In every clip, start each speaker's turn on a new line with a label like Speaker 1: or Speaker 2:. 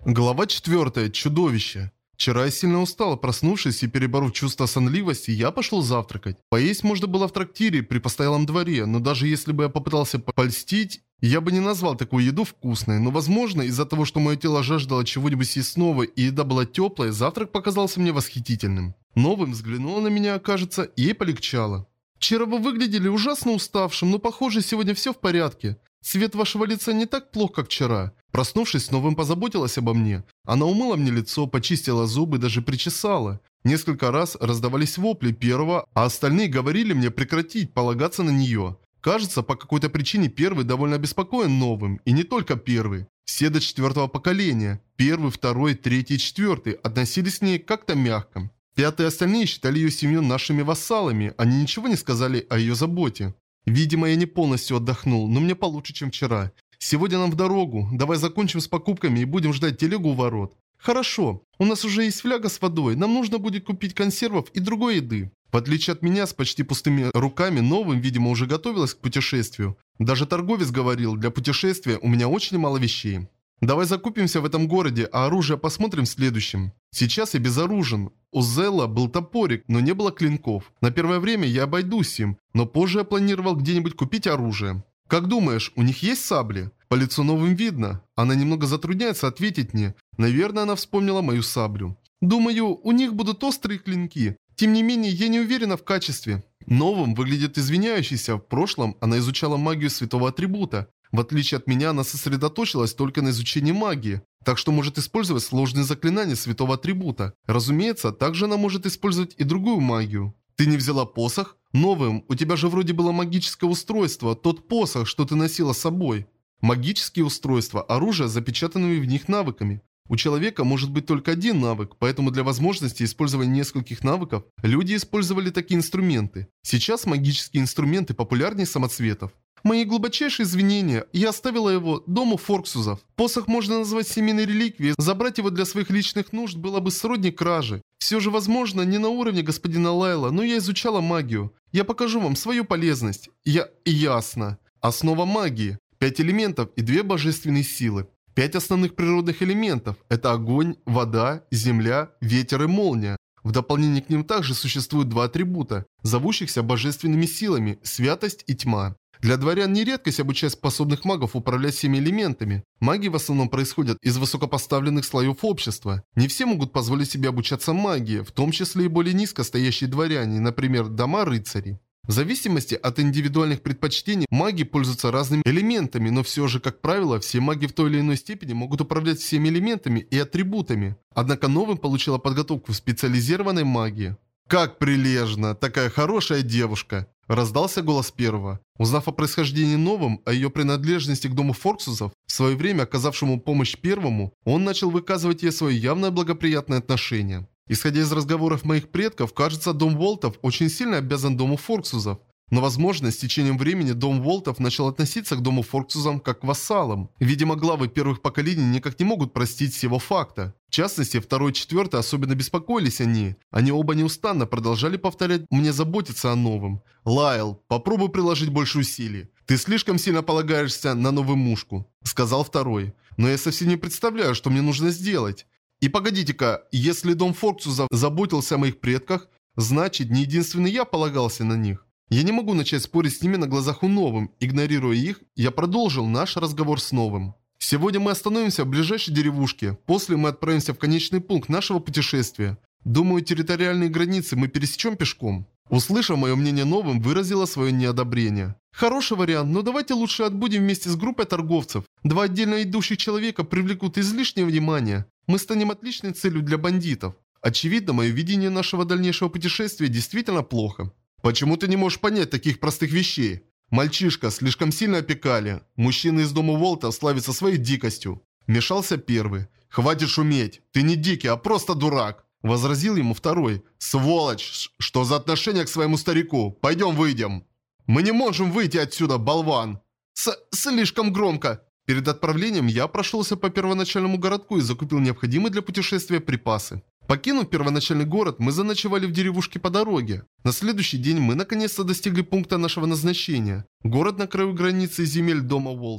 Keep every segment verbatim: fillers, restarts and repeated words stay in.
Speaker 1: Глава четвёртая. Чудовище. Вчера я сильно устал, проснувшись и переборов чувство сонливости, я пошел завтракать. Поесть можно было в трактире при постоялом дворе, но даже если бы я попытался польстить, я бы не назвал такую еду вкусной. Но возможно, из-за того, что мое тело жаждало чего-нибудь съестного и еда была теплая, завтрак показался мне восхитительным. Новым взглянула на меня, кажется, и ей полегчало. «Вчера вы выглядели ужасно уставшим, но похоже, сегодня все в порядке. Цвет вашего лица не так плох, как вчера». Проснувшись, Новым позаботилась обо мне. Она умыла мне лицо, почистила зубы, даже причесала. Несколько раз раздавались вопли первого, а остальные говорили мне прекратить полагаться на нее. Кажется, по какой-то причине первый довольно обеспокоен Новым, и не только первый. Все до четвертого поколения, первый, второй, третий и четвертый, относились к ней как-то мягко. Пятые и остальные считали ее семью нашими вассалами, они ничего не сказали о ее заботе. Видимо, я не полностью отдохнул, но мне получше, чем вчера. Сегодня нам в дорогу, давай закончим с покупками и будем ждать телегу у ворот. Хорошо, у нас уже есть фляга с водой, нам нужно будет купить консервов и другой еды. В отличие от меня, с почти пустыми руками, Новым, видимо, уже готовилась к путешествию. Даже торговец говорил, для путешествия у меня очень мало вещей. Давай закупимся в этом городе, а оружие посмотрим в следующем. Сейчас я безоружен. У Зелла был топорик, но не было клинков. На первое время я обойдусь им, но позже я планировал где-нибудь купить оружие. Как думаешь, у них есть сабли? По лицу Новым видно. Она немного затрудняется ответить мне. Наверное, она вспомнила мою саблю. Думаю, у них будут острые клинки. Тем не менее, я не уверена в качестве. Новым выглядит извиняющейся. В прошлом она изучала магию святого атрибута. В отличие от меня, она сосредоточилась только на изучении магии, так что может использовать сложные заклинания святого атрибута. Разумеется, также она может использовать и другую магию. Ты не взяла посох? Новым, у тебя же вроде было магическое устройство, тот посох, что ты носила с собой. Магические устройства, оружие с запечатанными в них навыками. У человека может быть только один навык, поэтому для возможности использования нескольких навыков люди использовали такие инструменты. Сейчас магические инструменты популярнее самоцветов. Мои глубочайшие извинения, я оставила его дому Форксузов. Посох можно назвать семейной реликвией, забрать его для своих личных нужд было бы сродни краже. Все же возможно не на уровне господина Лайла, но я изучала магию. Я покажу вам свою полезность. Я... ясно. Основа магии. Пять элементов и две божественные силы. Пять основных природных элементов. Это огонь, вода, земля, ветер и молния. В дополнение к ним также существуют два атрибута, зовущихся божественными силами – святость и тьма. Для дворян не редкость обучать способных магов управлять всеми элементами. Маги в основном происходят из высокопоставленных слоев общества. Не все могут позволить себе обучаться магии, в том числе и более низко стоящие дворяне, например, дома рыцарей. В зависимости от индивидуальных предпочтений, маги пользуются разными элементами, но все же, как правило, все маги в той или иной степени могут управлять всеми элементами и атрибутами. Однако Новым получила подготовку в специализированной магии. «Как прилежно! Такая хорошая девушка!» Раздался голос первого. Узнав о происхождении Новым, о ее принадлежности к дому Форксузов, в свое время оказавшему помощь первому, он начал выказывать ей свое явное благоприятное отношение. Исходя из разговоров моих предков, кажется, дом Волтов очень сильно обязан дому Форксузов. Но, возможно, с течением времени дом Волтов начал относиться к дому Форксузам как к вассалам. Видимо, главы первых поколений никак не могут простить сего факта. В частности, второй и четвертый особенно беспокоились о ней. Они оба неустанно продолжали повторять мне заботиться о Новом. «Лайл, попробуй приложить больше усилий. Ты слишком сильно полагаешься на новую мушку», — сказал второй. «Но я совсем не представляю, что мне нужно сделать. И погодите-ка, если дом Форксузов заботился о моих предках, значит, не единственный я полагался на них. Я не могу начать спорить с ними на глазах у Новым. Игнорируя их, я продолжил наш разговор с Новым. Сегодня мы остановимся в ближайшей деревушке. После мы отправимся в конечный пункт нашего путешествия. Думаю, территориальные границы мы пересечем пешком». Услышав мое мнение, Новым выразила свое неодобрение. «Хороший вариант, но давайте лучше отбудем вместе с группой торговцев. Два отдельно идущих человека привлекут излишнее внимание. Мы станем отличной целью для бандитов. Очевидно, мое видение нашего дальнейшего путешествия действительно плохо». «Почему ты не можешь понять таких простых вещей? Мальчишка слишком сильно опекали. Мужчины из дома Волта славятся своей дикостью». Вмешался первый. «Хватит шуметь. Ты не дикий, а просто дурак». Возразил ему второй. «Сволочь! Что за отношение к своему старику? Пойдем выйдем». «Мы не можем выйти отсюда, болван!» С «Слишком громко!» Перед отправлением я прошелся по первоначальному городку и закупил необходимые для путешествия припасы. Покинув первоначальный город, мы заночевали в деревушке по дороге. На следующий день мы наконец-то достигли пункта нашего назначения. Город на краю границы земель дома Волтов.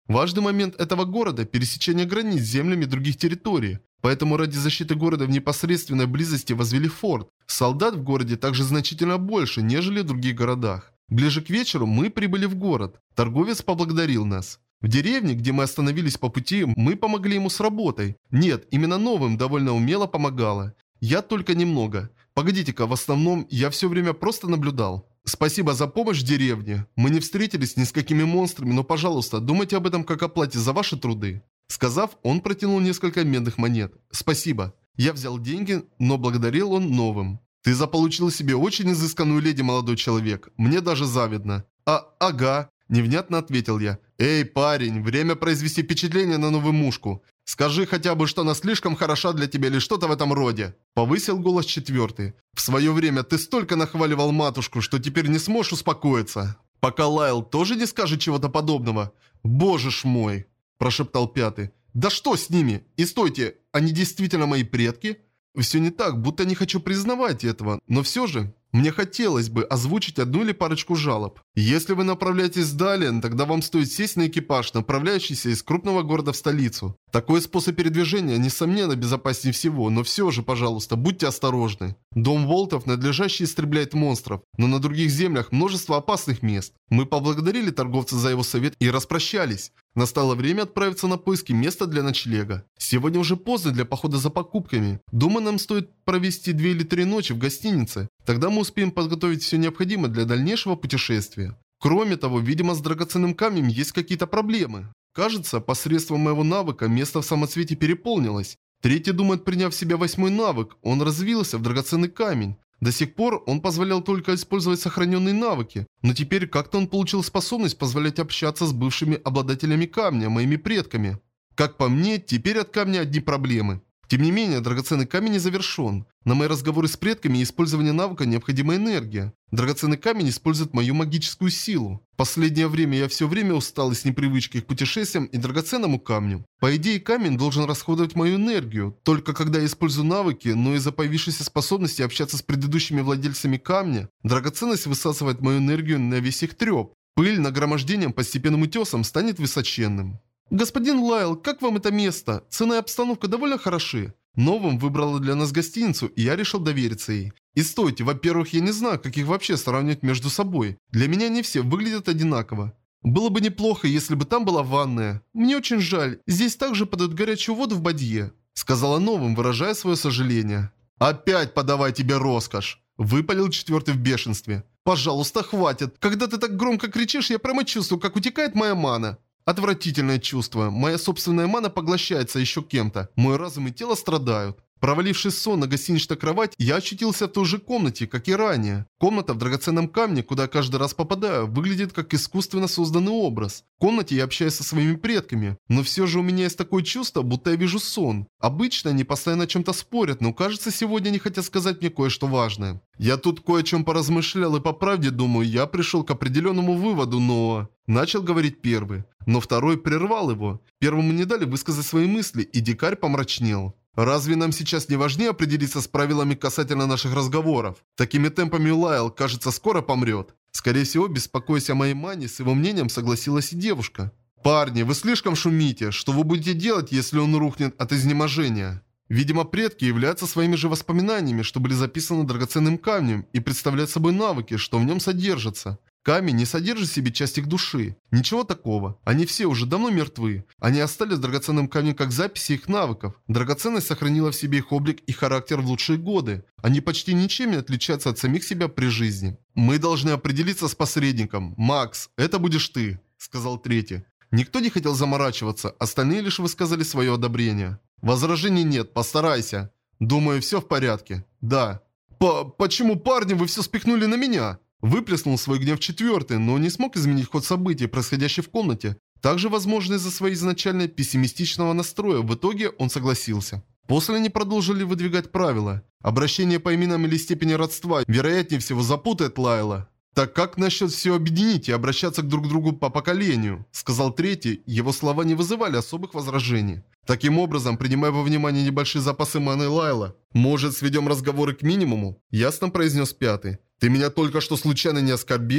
Speaker 1: Важный момент этого города – пересечение границ с землями других территорий. Поэтому ради защиты города в непосредственной близости возвели форт. Солдат в городе также значительно больше, нежели в других городах. Ближе к вечеру мы прибыли в город. Торговец поблагодарил нас. В деревне, где мы остановились по пути, мы помогли ему с работой. Нет, именно новым довольно умело помогало. Я только немного. Погодите-ка, в основном я все время просто наблюдал. Спасибо за помощь в деревне. Мы не встретились ни с какими монстрами, но, пожалуйста, думайте об этом как о плате за ваши труды. Сказав, он протянул несколько медных монет. Спасибо. Я взял деньги, но благодарил он новым. Ты заполучил себе очень изысканную леди, молодой человек. Мне даже завидно. А, ага. Невнятно ответил я. Эй, парень, время произвести впечатление на новую мушку. Скажи хотя бы, что она слишком хороша для тебя или что-то в этом роде. Повысил голос четвертый. В свое время ты столько нахваливал матушку, что теперь не сможешь успокоиться. Пока Лайл тоже не скажет чего-то подобного. Боже ж мой, прошептал пятый. Да что с ними? И стойте, они действительно мои предки? Все не так, будто не хочу признавать этого, но все же... Мне хотелось бы озвучить одну или парочку жалоб. Если вы направляетесь в Далиан, тогда вам стоит сесть на экипаж, направляющийся из крупного города в столицу. Такой способ передвижения, несомненно, безопаснее всего, но все же, пожалуйста, будьте осторожны. Дом Волтов надлежаще истребляет монстров, но на других землях множество опасных мест. Мы поблагодарили торговца за его совет и распрощались. Настало время отправиться на поиски места для ночлега. Сегодня уже поздно для похода за покупками. Думаю, нам стоит провести две или три ночи в гостинице. Тогда мы успеем подготовить все необходимое для дальнейшего путешествия. Кроме того, видимо, с драгоценным камнем есть какие-то проблемы. Кажется, посредством моего навыка место в самоцвете переполнилось. Третий думает, приняв в себя восьмой навык, он развился в драгоценный камень. До сих пор он позволял только использовать сохраненные навыки, но теперь как-то он получил способность позволять общаться с бывшими обладателями камня, моими предками. Как по мне, теперь от камня одни проблемы. Тем не менее, драгоценный камень не завершен. На мои разговоры с предками и использование навыка необходима энергия. Драгоценный камень использует мою магическую силу. В последнее время я все время устал из непривычки к путешествиям и драгоценному камню. По идее, камень должен расходовать мою энергию. Только когда я использую навыки, но из-за появившейся способности общаться с предыдущими владельцами камня, драгоценность высасывает мою энергию на весь их треп. Пыль нагромождением постепенным утесом станет высоченным. «Господин Лайл, как вам это место? Цена и обстановка довольно хороши». Новым выбрала для нас гостиницу, и я решил довериться ей. И стойте, во-первых, я не знаю, как их вообще сравнивать между собой. Для меня не все выглядят одинаково. Было бы неплохо, если бы там была ванная. Мне очень жаль, здесь также подают горячую воду в бадье. Сказала Новым, выражая свое сожаление. «Опять подавай тебе роскошь!» Выпалил четвертый в бешенстве. «Пожалуйста, хватит. Когда ты так громко кричишь, я прямо чувствую, как утекает моя мана». Отвратительное чувство. Моя собственная мана поглощается еще кем-то. Мой разум и тело страдают. Провалившись в сон на гостиничной кровати, я очутился в той же комнате, как и ранее. Комната в драгоценном камне, куда я каждый раз попадаю, выглядит как искусственно созданный образ. В комнате я общаюсь со своими предками, но все же у меня есть такое чувство, будто я вижу сон. Обычно они постоянно о чем-то спорят, но кажется, сегодня они хотят сказать мне кое-что важное. Я тут кое о чем поразмышлял и по правде думаю, я пришел к определенному выводу, но... Начал говорить первый, но второй прервал его. Первому не дали высказать свои мысли, и дикарь помрачнел. Разве нам сейчас не важнее определиться с правилами касательно наших разговоров? Такими темпами Лайл, кажется, скоро помрет. Скорее всего, беспокоясь о моей мане, с его мнением согласилась и девушка. Парни, вы слишком шумите. Что вы будете делать, если он рухнет от изнеможения? Видимо, предки являются своими же воспоминаниями, что были записаны драгоценным камнем, и представляют собой навыки, что в нем содержатся. Камень не содержит в себе часть их души. Ничего такого. Они все уже давно мертвы. Они остались в драгоценном камне как записи их навыков. Драгоценность сохранила в себе их облик и характер в лучшие годы. Они почти ничем не отличаются от самих себя при жизни. «Мы должны определиться с посредником. Макс, это будешь ты», — сказал третий. Никто не хотел заморачиваться, остальные лишь высказали свое одобрение. «Возражений нет, постарайся». «Думаю, все в порядке». «Да». По «Почему, парни, вы все спихнули на меня?» Выплеснул свой гнев четвертый, но не смог изменить ход событий, происходящих в комнате. Также, возможно, из-за своего изначально пессимистичного настроя, в итоге он согласился. После они продолжили выдвигать правила. Обращение по именам или степени родства, вероятнее всего, запутает Лайла. «Так как насчет все объединить и обращаться друг к другу по поколению?» Сказал третий, его слова не вызывали особых возражений. Таким образом, принимая во внимание небольшие запасы маны Лайла, «Может, сведем разговоры к минимуму?» Ясно произнес пятый. «Ты меня только что случайно не оскорбил?»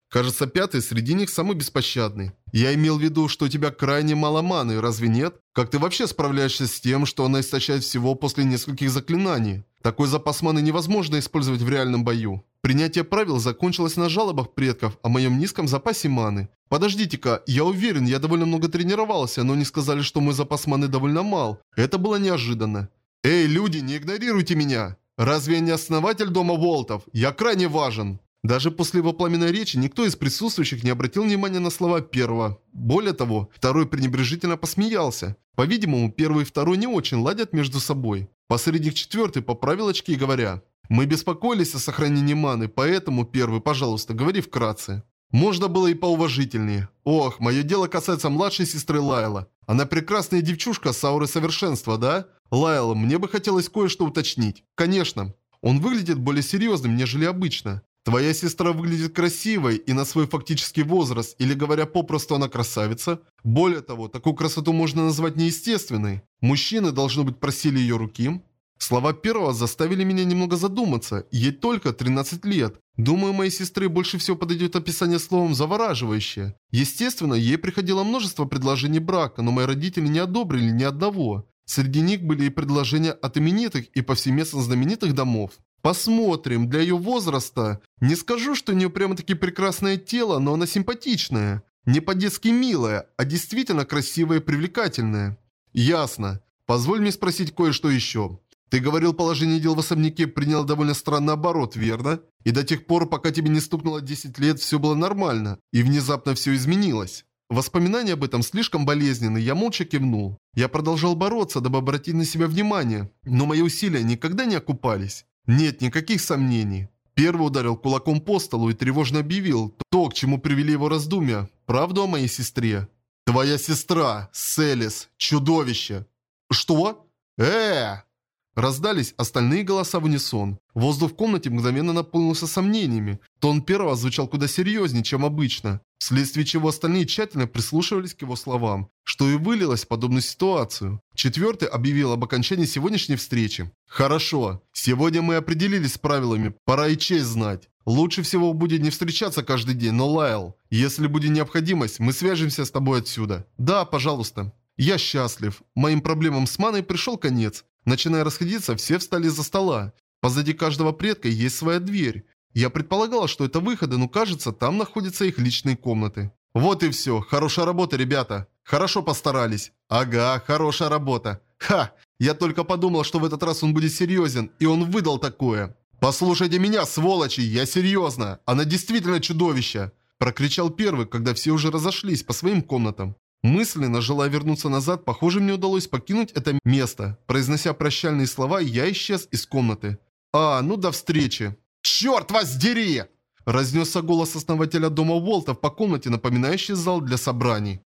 Speaker 1: Кажется, пятый среди них самый беспощадный. Я имел в виду, что у тебя крайне мало маны, разве нет? Как ты вообще справляешься с тем, что она истощает всего после нескольких заклинаний? Такой запас маны невозможно использовать в реальном бою. Принятие правил закончилось на жалобах предков о моем низком запасе маны. Подождите-ка, я уверен, я довольно много тренировался, но они сказали, что мой запас маны довольно мал. Это было неожиданно. Эй, люди, не игнорируйте меня! Разве я не основатель дома Волтов? Я крайне важен. Даже после его пламенной речи никто из присутствующих не обратил внимания на слова первого. Более того, второй пренебрежительно посмеялся. По-видимому, первый и второй не очень ладят между собой. Посредник четвертый поправил очки, говоря: «Мы беспокоились о сохранении маны, поэтому, первый, пожалуйста, говори вкратце». Можно было и поуважительнее. Ох, мое дело касается младшей сестры Лайла. Она прекрасная девчушка с аурой совершенства, да? Лайла, мне бы хотелось кое-что уточнить. Конечно. Он выглядит более серьезным, нежели обычно. Твоя сестра выглядит красивой и на свой фактический возраст, или говоря попросту, она красавица. Более того, такую красоту можно назвать неестественной. Мужчины, должно быть, просили ее руки. Слова первого заставили меня немного задуматься. Ей только тринадцать лет. Думаю, моей сестре больше всего подойдет описание словом «завораживающее». Естественно, ей приходило множество предложений брака, но мои родители не одобрили ни одного. Среди них были и предложения от именитых и повсеместно знаменитых домов. Посмотрим, для ее возраста. Не скажу, что у нее прямо-таки прекрасное тело, но она симпатичная. Не по-детски милая, а действительно красивая и привлекательная. Ясно. Позволь мне спросить кое-что еще. Ты говорил, положение дел в особняке приняло довольно странный оборот, верно? И до тех пор, пока тебе не стукнуло десять лет, все было нормально. И внезапно все изменилось. Воспоминания об этом слишком болезненны, я молча кивнул. Я продолжал бороться, дабы обратить на себя внимание. Но мои усилия никогда не окупались. Нет никаких сомнений. Первый ударил кулаком по столу и тревожно объявил то, к чему привели его раздумья. Правду о моей сестре. Твоя сестра, Селис, чудовище. Что? Э-э-э! Раздались остальные голоса в унисон. Воздух в комнате мгновенно наполнился сомнениями. Тон первого звучал куда серьезнее, чем обычно, вследствие чего остальные тщательно прислушивались к его словам, что и вылилось в подобную ситуацию. Четвертый объявил об окончании сегодняшней встречи. «Хорошо. Сегодня мы определились с правилами. Пора и честь знать. Лучше всего будет не встречаться каждый день, но, Лайл, если будет необходимость, мы свяжемся с тобой отсюда. Да, пожалуйста. Я счастлив. Моим проблемам с маной пришел конец. Начиная расходиться, все встали из-за стола. Позади каждого предка есть своя дверь. Я предполагала, что это выходы, но кажется, там находятся их личные комнаты. Вот и все. Хорошая работа, ребята. Хорошо постарались. Ага, хорошая работа. Ха! Я только подумал, что в этот раз он будет серьезен, и он выдал такое. «Послушайте меня, сволочи, я серьезно. Она действительно чудовище!» Прокричал первый, когда все уже разошлись по своим комнатам. Мысленно, желая вернуться назад, похоже, мне удалось покинуть это место. Произнося прощальные слова, я исчез из комнаты. А, ну до встречи. «Черт вас дери!» Разнесся голос основателя дома Волтов по комнате, напоминающий зал для собраний.